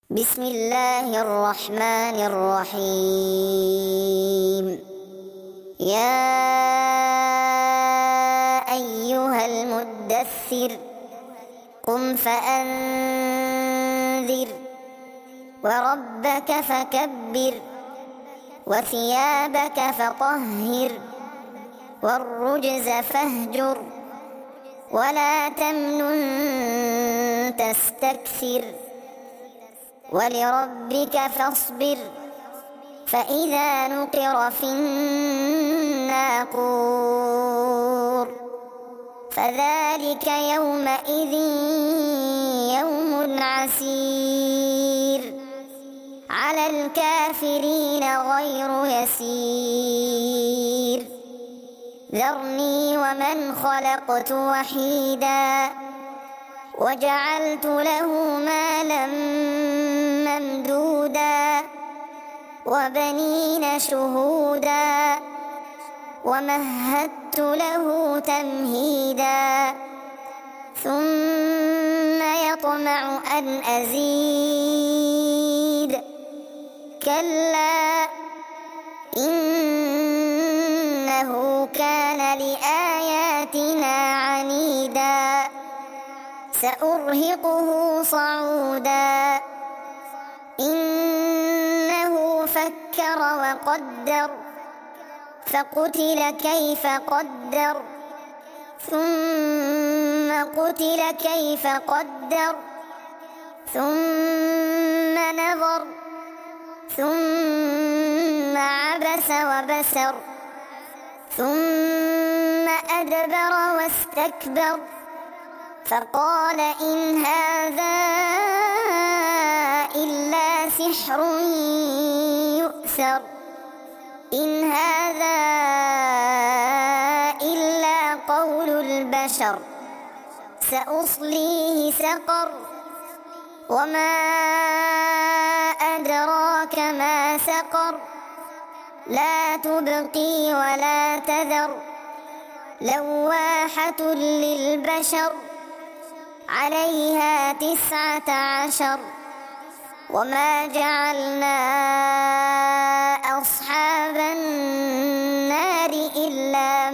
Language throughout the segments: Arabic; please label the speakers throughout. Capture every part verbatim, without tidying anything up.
Speaker 1: بسم الله الرحمن الرحيم. يا أيها المدثر قم فأنذر وربك فكبر وثيابك فطهر والرجز فاهجر ولا تمنن تستكثر ولربك فاصبر فإذا نقر في الناقور فذلك يومئذ يوم عسير على الكافرين غير يسير ذرني ومن خلقت وحيدا وجعلت له مالا ممدودا وبنين شهودا ومهدت له تمهيدا ثم يطمع أن أزيد كلا إنه كان لآياتنا عنيدا سأرهقه صعودا إنه فكر وقدر فقتل كيف قدر ثم قتل كيف قدر ثم نظر ثم عبس وبسر ثم أدبر واستكبر فقال إن هذا إلا سحر يؤثر إن هذا إلا قول البشر سأصليه سقر وما أدراك ما سقر لا تبقي ولا تذر لواحة للبشر عليها تسعة عشر وما جعلنا أصحاب النار إلا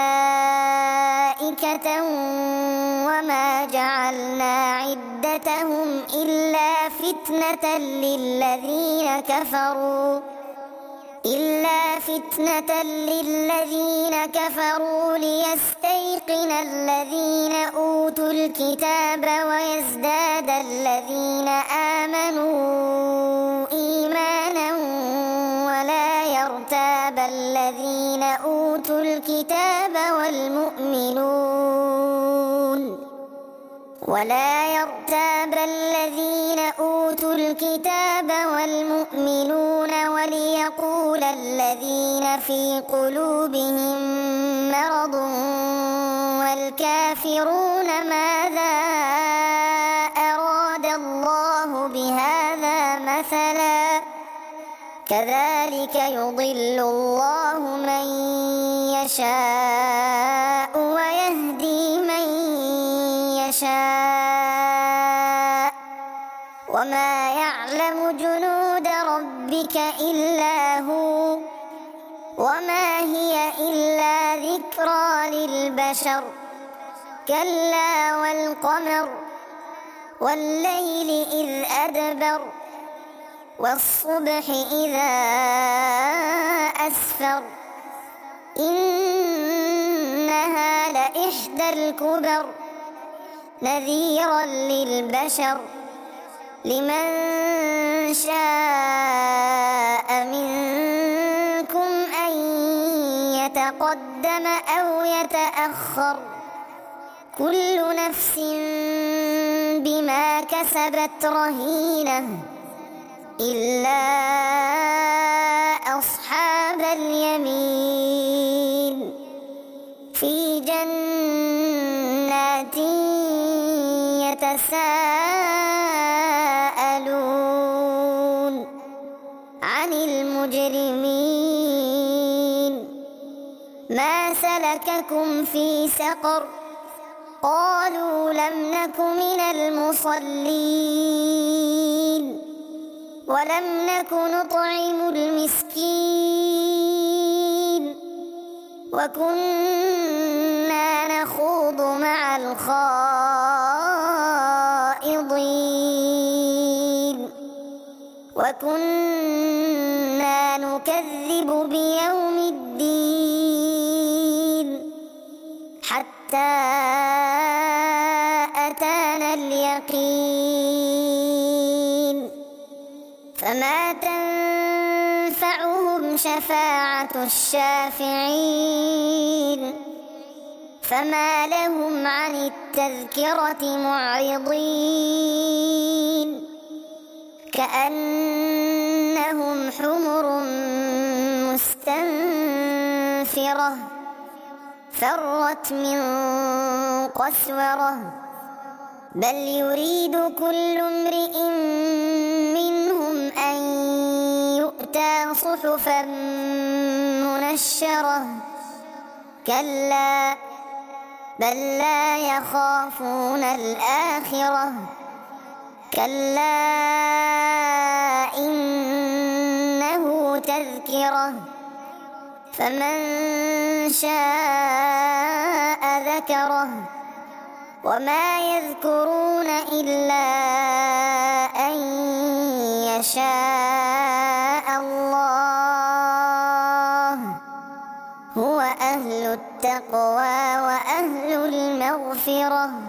Speaker 1: ملائكة وما جعلنا عدتهم إلا فتنة للذين كفروا إلا فتنة للذين كفروا ليستيقن الذين أوتوا الكتاب ويزداد الذين آمنوا إيمانا ولا يرتاب الذين أوتوا الكتاب والمؤمنون ولا يرتاب الذين أوتوا الكتاب والمؤمنون وليقول الذين في قلوبهم مرض والكافرون ماذا أراد الله بهذا مثلا كذلك يضل الله من يشاء ويهدي من يشاء وما يعلم جنود ربك إلا هو وما هي إلا ذكرى للبشر كلا والقمر والليل إذ أدبر والصبح إذا أسفر إنها لإحدى الكبر نذيرا للبشر لمن شاء منكم أن يتقدم أو يتأخر كل نفس بما كسبت رهينة إلا أصحاب اليمين في جنات يتساءلون عن المجرمين ما سلككم في سقر قالوا لم نك من المصلين ولم نك نطعم المسكين وكنا نخوض مع الخائضين وكنا نكذب بيوم الدين حتى أتانا اليقين فما تنفعهم شفاعة الشافعين فما لهم عن التذكرة معرضين كأنهم حمر مستنفرة فرت من قسورة بل يريد كل امرئ منهم أن يؤتى صحفا منشرة كلا بل لا يخافون الآخرة كلا إنه تذكرة فمن شاء ذكره وما يذكرون إلا أن يشاء الله هو أهل التقوى وأهل المغفرة